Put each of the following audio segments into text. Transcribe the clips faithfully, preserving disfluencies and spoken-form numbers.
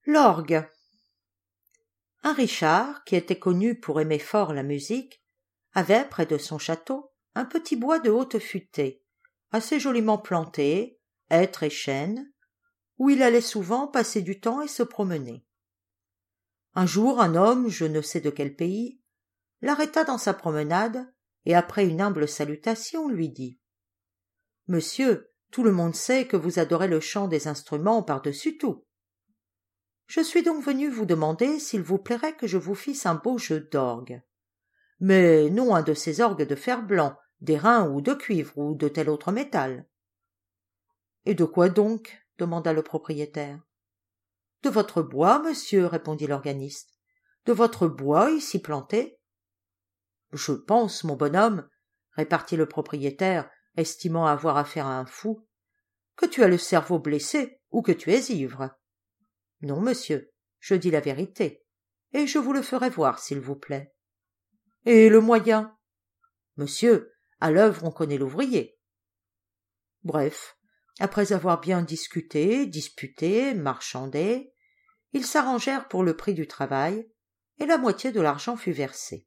L'orgue. Un Richard, qui était connu pour aimer fort la musique, avait près de son château un petit bois de haute futée, assez joliment planté, hêtres et chênes, où il allait souvent passer du temps et se promener. Un jour, un homme, je ne sais de quel pays, l'arrêta dans sa promenade et après une humble salutation lui dit « Monsieur, tout le monde sait que vous adorez le chant des instruments par-dessus tout. Je suis donc venu vous demander s'il vous plairait que je vous fisse un beau jeu d'orgue. Mais non un de ces orgues de fer-blanc, d'airain ou de cuivre ou de tel autre métal. » « Et de quoi donc ?» demanda le propriétaire. « De votre bois, monsieur, répondit l'organiste. De votre bois ici planté. »« Je pense, mon bonhomme, répartit le propriétaire, estimant avoir affaire à un fou, que tu as le cerveau blessé ou que tu es ivre. »« Non, monsieur, je dis la vérité, et je vous le ferai voir, s'il vous plaît. »« Et le moyen ?»« Monsieur, à l'œuvre on connaît l'ouvrier. » Bref, après avoir bien discuté, disputé, marchandé, ils s'arrangèrent pour le prix du travail, et la moitié de l'argent fut versée.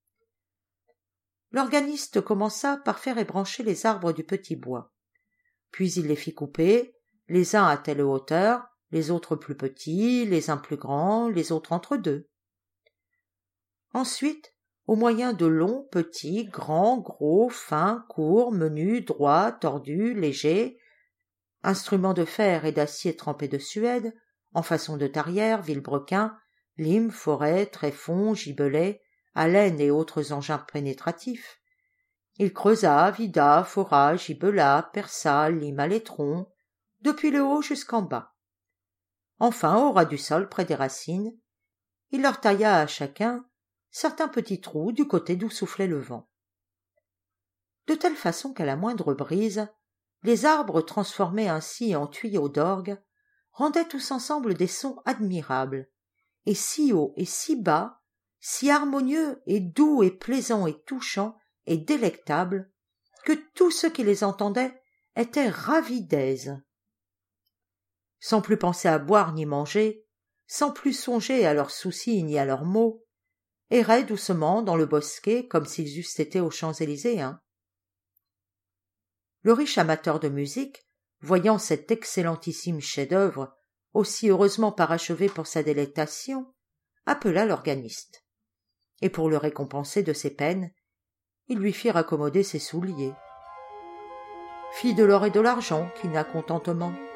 L'organiste commença par faire ébrancher les arbres du petit bois. Puis il les fit couper, les uns à telle hauteur, les autres plus petits, les uns plus grands, les autres entre deux. Ensuite, au moyen de longs, petits, grands, gros, fins, courts, menus, droits, tordus, légers, instruments de fer et d'acier trempés de suède, en façon de tarière, vilebrequin, lime, forêt, tréfonds, gibelets, haleines et autres engins pénétratifs. Il creusa, vida, fora, gibela, perça, lima les troncs, depuis le haut jusqu'en bas. Enfin, au ras du sol, près des racines, il leur tailla à chacun certains petits trous du côté d'où soufflait le vent. De telle façon qu'à la moindre brise, les arbres transformés ainsi en tuyaux d'orgue rendaient tous ensemble des sons admirables, et si haut et si bas, si harmonieux et doux et plaisants et touchants et délectables, que tous ceux qui les entendaient étaient ravis d'aise. Sans plus penser à boire ni manger, sans plus songer à leurs soucis ni à leurs maux, erraient doucement dans le bosquet comme s'ils eussent été aux Champs-Élyséens. Le riche amateur de musique, voyant cet excellentissime chef-d'œuvre aussi heureusement parachevé pour sa délectation, appela l'organiste, et pour le récompenser de ses peines, il lui fit raccommoder ses souliers. Fit de l'or et de l'argent qui n'a contentement.